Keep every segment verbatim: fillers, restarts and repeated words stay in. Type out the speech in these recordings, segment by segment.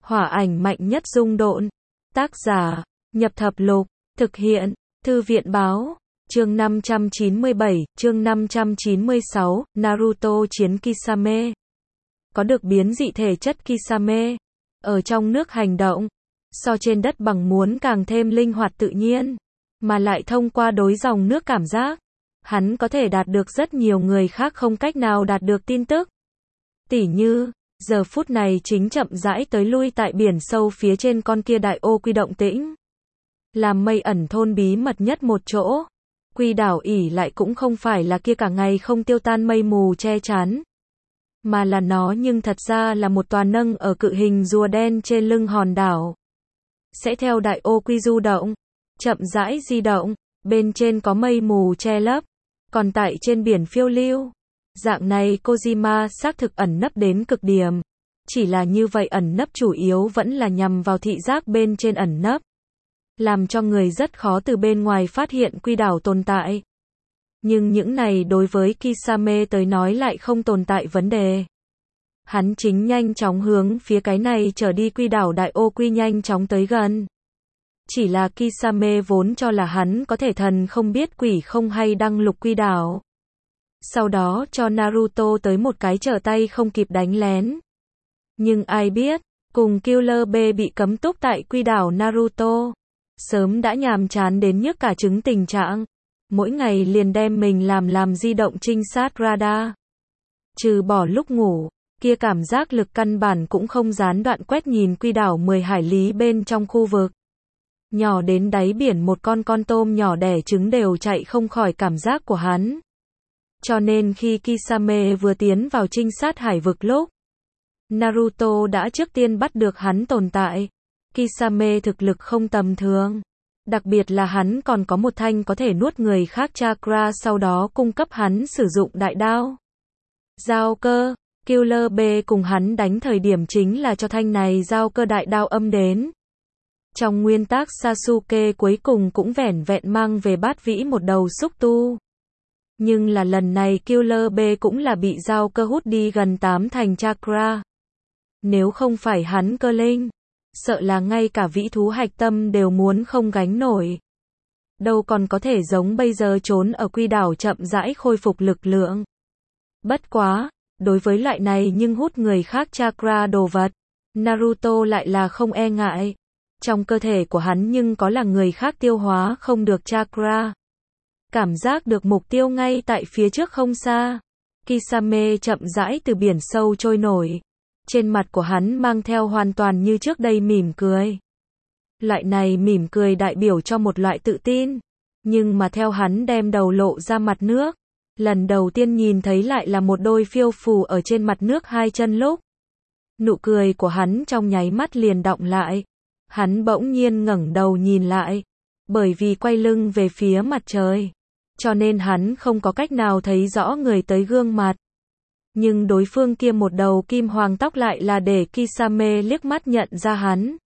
Hỏa ảnh mạnh nhất dung độn. Tác giả, Nhập Thập Lục. Thực hiện, Thư viện báo. Chương năm trăm chín mươi bảy, chương năm trăm chín mươi sáu, Naruto chiến Kisame. Có được biến dị thể chất Kisame. Ở trong nước hành động. So trên đất bằng muốn càng thêm linh hoạt tự nhiên. Mà lại thông qua đối dòng nước cảm giác. Hắn có thể đạt được rất nhiều người khác không cách nào đạt được tin tức. Tỉ như, giờ phút này chính chậm rãi tới lui tại biển sâu phía trên con kia đại ô quy động tĩnh. Làm mây ẩn thôn bí mật nhất một chỗ. Quy đảo ỉ lại cũng không phải là kia cả ngày không tiêu tan mây mù che chắn. Mà là nó nhưng thật ra là một tòa nâng ở cự hình rùa đen trên lưng hòn đảo. Sẽ theo đại ô quy du động. Chậm rãi di động. Bên trên có mây mù che lấp. Còn tại trên biển phiêu lưu. Dạng này Kojima xác thực ẩn nấp đến cực điểm. Chỉ là như vậy ẩn nấp chủ yếu vẫn là nhằm vào thị giác bên trên ẩn nấp. Làm cho người rất khó từ bên ngoài phát hiện quy đảo tồn tại. Nhưng những này đối với Kisame tới nói lại không tồn tại vấn đề. Hắn chính nhanh chóng hướng phía cái này trở đi quy đảo đại ô quy nhanh chóng tới gần. Chỉ là Kisame vốn cho là hắn có thể thần không biết quỷ không hay đăng lục quy đảo. Sau đó cho Naruto tới một cái trở tay không kịp đánh lén. Nhưng ai biết, cùng Killer B bị cấm túc tại quy đảo Naruto. Sớm đã nhàm chán đến nhức cả trứng tình trạng. Mỗi ngày liền đem mình làm làm di động trinh sát radar. Trừ bỏ lúc ngủ, kia cảm giác lực căn bản cũng không gián đoạn quét nhìn quy đảo mười hải lý bên trong khu vực. Nhỏ đến đáy biển một con con tôm nhỏ đẻ trứng đều chạy không khỏi cảm giác của hắn. Cho nên khi Kisame vừa tiến vào trinh sát hải vực lúc, Naruto đã trước tiên bắt được hắn tồn tại. Kisame thực lực không tầm thường. Đặc biệt là hắn còn có một thanh có thể nuốt người khác chakra sau đó cung cấp hắn sử dụng đại đao. Giao cơ, Killer B cùng hắn đánh thời điểm chính là cho thanh này giao cơ đại đao âm đến. Trong nguyên tắc Sasuke cuối cùng cũng vẻn vẹn mang về bát vĩ một đầu xúc tu. Nhưng là lần này Killer B cũng là bị giao cơ hút đi gần tám thành chakra. Nếu không phải hắn cơ linh, sợ là ngay cả vĩ thú hạch tâm đều muốn không gánh nổi. Đâu còn có thể giống bây giờ trốn ở quy đảo chậm rãi khôi phục lực lượng. Bất quá, đối với loại này nhưng hút người khác chakra đồ vật, Naruto lại là không e ngại. Trong cơ thể của hắn nhưng có là người khác tiêu hóa không được chakra. Cảm giác được mục tiêu ngay tại phía trước không xa. Kisame chậm rãi từ biển sâu trôi nổi. Trên mặt của hắn mang theo hoàn toàn như trước đây mỉm cười. Loại này mỉm cười đại biểu cho một loại tự tin. Nhưng mà theo hắn đem đầu lộ ra mặt nước, lần đầu tiên nhìn thấy lại là một đôi phiêu phù ở trên mặt nước hai chân lúc. Nụ cười của hắn trong nháy mắt liền đọng lại. Hắn bỗng nhiên ngẩng đầu nhìn lại. Bởi vì quay lưng về phía mặt trời. Cho nên hắn không có cách nào thấy rõ người tới gương mặt. Nhưng đối phương kia một đầu kim hoàng tóc lại là để Kisame liếc mắt nhận ra hắn.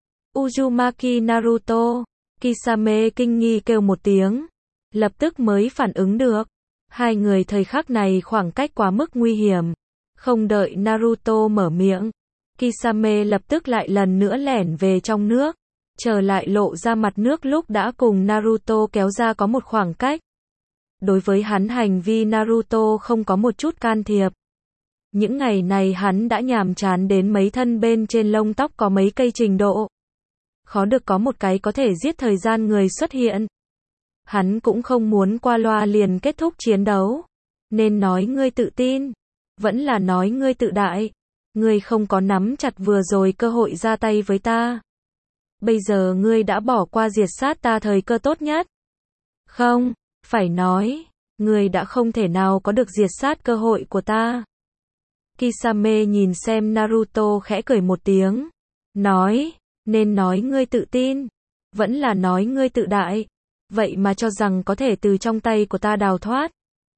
Uzumaki Naruto. Kisame kinh nghi kêu một tiếng. Lập tức mới phản ứng được. Hai người thời khắc này khoảng cách quá mức nguy hiểm. Không đợi Naruto mở miệng. Kisame lập tức lại lần nữa lẻn về trong nước. Trở lại lộ ra mặt nước lúc đã cùng Naruto kéo ra có một khoảng cách. Đối với hắn hành vi Naruto không có một chút can thiệp. Những ngày này hắn đã nhàm chán đến mấy thân bên trên lông tóc có mấy cây trình độ. Khó được có một cái có thể giết thời gian người xuất hiện. Hắn cũng không muốn qua loa liền kết thúc chiến đấu. Nên nói ngươi tự tin. Vẫn là nói ngươi tự đại. Ngươi không có nắm chặt vừa rồi cơ hội ra tay với ta. Bây giờ ngươi đã bỏ qua diệt sát ta thời cơ tốt nhất. Không, phải nói, ngươi đã không thể nào có được diệt sát cơ hội của ta. Kisame nhìn xem Naruto khẽ cười một tiếng. Nói, nên nói ngươi tự tin. Vẫn là nói ngươi tự đại. Vậy mà cho rằng có thể từ trong tay của ta đào thoát.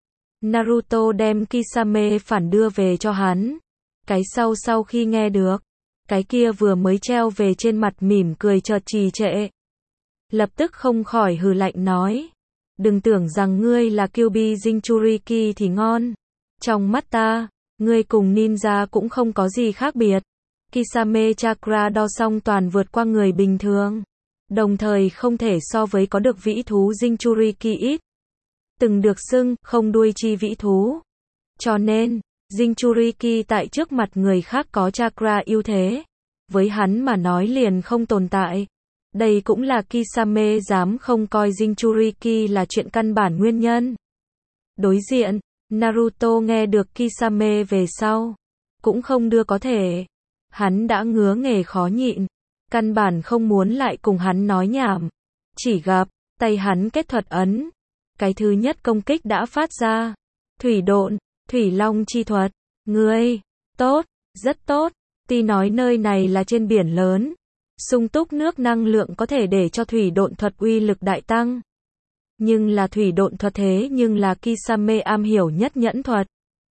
Naruto đem Kisame phản đưa về cho hắn. Cái sau sau khi nghe được. Cái kia vừa mới treo về trên mặt mỉm cười chợt trì trệ. Lập tức không khỏi hừ lạnh nói. Đừng tưởng rằng ngươi là Kyuubi Jinchuriki thì ngon. Trong mắt ta, ngươi cùng ninja cũng không có gì khác biệt. Kisame Chakra đo xong toàn vượt qua người bình thường. Đồng thời không thể so với có được vĩ thú Jinchuriki ít. Từng được xưng, không đuôi chi vĩ thú. Cho nên, Jinchuriki tại trước mặt người khác có chakra ưu thế. Với hắn mà nói liền không tồn tại. Đây cũng là Kisame dám không coi Jinchuriki là chuyện căn bản nguyên nhân. Đối diện, Naruto nghe được Kisame về sau. Cũng không đưa có thể. Hắn đã ngứa nghề khó nhịn. Căn bản không muốn lại cùng hắn nói nhảm. Chỉ gặp, tay hắn kết thuật ấn. Cái thứ nhất công kích đã phát ra. Thủy độn, thủy long chi thuật. Ngươi, tốt, rất tốt. Tuy nói nơi này là trên biển lớn. Sung túc nước năng lượng có thể để cho thủy độn thuật uy lực đại tăng. Nhưng là thủy độn thuật thế nhưng là Kisame am hiểu nhất nhẫn thuật.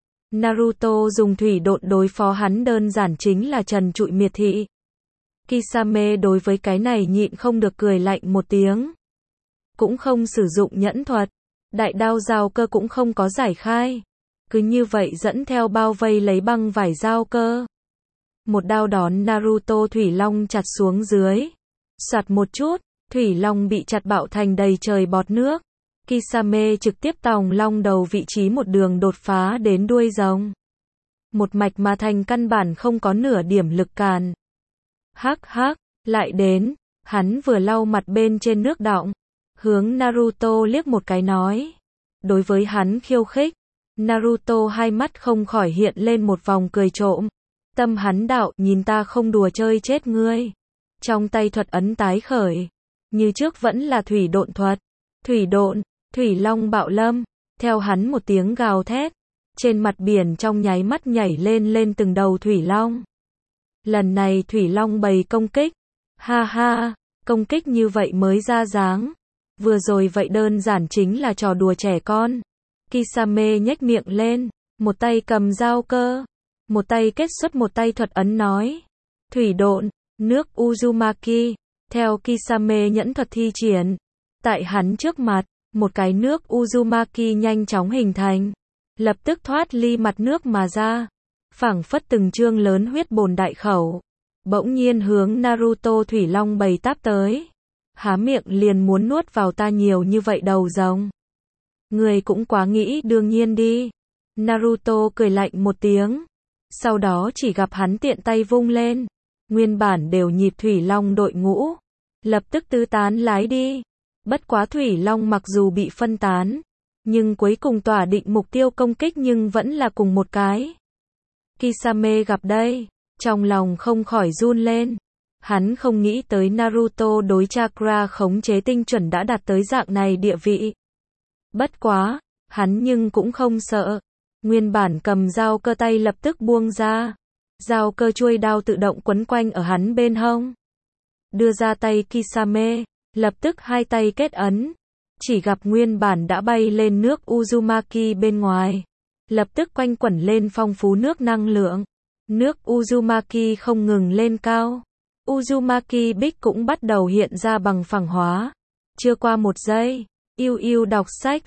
Naruto dùng thủy độn đối phó hắn đơn giản chính là trần trụi miệt thị. Kisame đối với cái này nhịn không được cười lạnh một tiếng. Cũng không sử dụng nhẫn thuật. Đại đao giao cơ cũng không có giải khai. Cứ như vậy dẫn theo bao vây lấy băng vải giao cơ. Một đao đón Naruto Thủy Long chặt xuống dưới. Soạt một chút, Thủy Long bị chặt bạo thành đầy trời bọt nước. Kisame trực tiếp tòng long đầu vị trí một đường đột phá đến đuôi rồng. Một mạch mà thành căn bản không có nửa điểm lực cản. Hắc hắc, lại đến, hắn vừa lau mặt bên trên nước đọng. Hướng Naruto liếc một cái nói. Đối với hắn khiêu khích, Naruto hai mắt không khỏi hiện lên một vòng cười trộm. Tâm hắn đạo, nhìn ta không đùa chơi chết ngươi. Trong tay thuật ấn tái khởi. Như trước vẫn là thủy độn thuật. Thủy độn, thủy long bạo lâm. Theo hắn một tiếng gào thét. Trên mặt biển trong nháy mắt nhảy lên lên từng đầu thủy long. Lần này thủy long bày công kích. Ha ha, công kích như vậy mới ra dáng. Vừa rồi vậy đơn giản chính là trò đùa trẻ con. Kisame nhếch miệng lên. Một tay cầm dao cơ. Một tay kết xuất một tay thuật ấn nói. Thủy độn, nước Uzumaki. Theo Kisame nhẫn thuật thi triển. Tại hắn trước mặt, một cái nước Uzumaki nhanh chóng hình thành. Lập tức thoát ly mặt nước mà ra. Phảng phất từng trương lớn huyết bồn đại khẩu. Bỗng nhiên hướng Naruto Thủy Long bầy táp tới. Há miệng liền muốn nuốt vào ta nhiều như vậy đầu rồng. Người cũng quá nghĩ đương nhiên đi. Naruto cười lạnh một tiếng. Sau đó chỉ gặp hắn tiện tay vung lên. Nguyên bản đều nhịp Thủy Long đội ngũ. Lập tức tứ tán lái đi. Bất quá Thủy Long mặc dù bị phân tán. Nhưng cuối cùng tỏa định mục tiêu công kích nhưng vẫn là cùng một cái. Kisame gặp đây. Trong lòng không khỏi run lên. Hắn không nghĩ tới Naruto đối chakra khống chế tinh chuẩn đã đạt tới dạng này địa vị. Bất quá, hắn nhưng cũng không sợ. Nguyên bản cầm dao cơ tay lập tức buông ra. Dao cơ chuôi đao tự động quấn quanh ở hắn bên hông. Đưa ra tay Kisame, lập tức hai tay kết ấn. Chỉ gặp nguyên bản đã bay lên nước Uzumaki bên ngoài. Lập tức quanh quẩn lên phong phú nước năng lượng. Nước Uzumaki không ngừng lên cao. Uzumaki Bích cũng bắt đầu hiện ra bằng phẳng hóa. Chưa qua một giây, yêu yêu đọc sách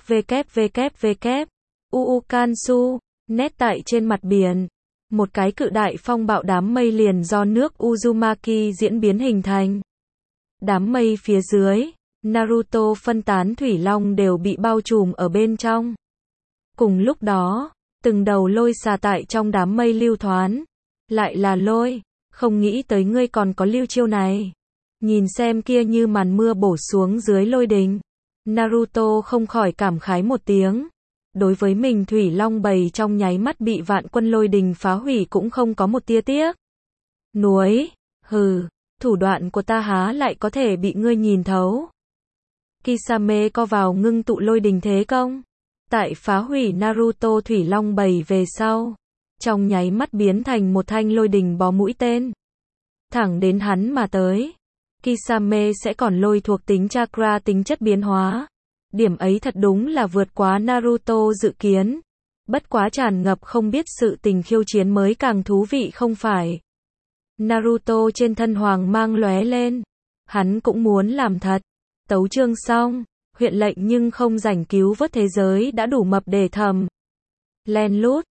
www. Uukansu, nét tại trên mặt biển. Một cái cự đại phong bạo đám mây liền do nước Uzumaki diễn biến hình thành. Đám mây phía dưới, Naruto phân tán thủy long đều bị bao trùm ở bên trong. Cùng lúc đó, từng đầu lôi xà tại trong đám mây lưu thoán. Lại là lôi, không nghĩ tới ngươi còn có lưu chiêu này. Nhìn xem kia như màn mưa bổ xuống dưới lôi đình. Naruto không khỏi cảm khái một tiếng. Đối với mình Thủy Long bầy trong nháy mắt bị vạn quân lôi đình phá hủy cũng không có một tia tiếc. Nuối, hừ, thủ đoạn của ta há lại có thể bị ngươi nhìn thấu. Kisame co vào ngưng tụ lôi đình thế công. Tại phá hủy Naruto Thủy Long bầy về sau. Trong nháy mắt biến thành một thanh lôi đình bó mũi tên. Thẳng đến hắn mà tới. Kisame sẽ còn lôi thuộc tính chakra tính chất biến hóa. Điểm ấy thật đúng là vượt quá Naruto dự kiến. Bất quá tràn ngập không biết sự tình khiêu chiến mới càng thú vị không phải. Naruto trên thân hoàng mang lóe lên. Hắn cũng muốn làm thật. Tấu chương xong. Huyện lệnh nhưng không rảnh cứu vớt thế giới đã đủ mập để thầm. Len lút.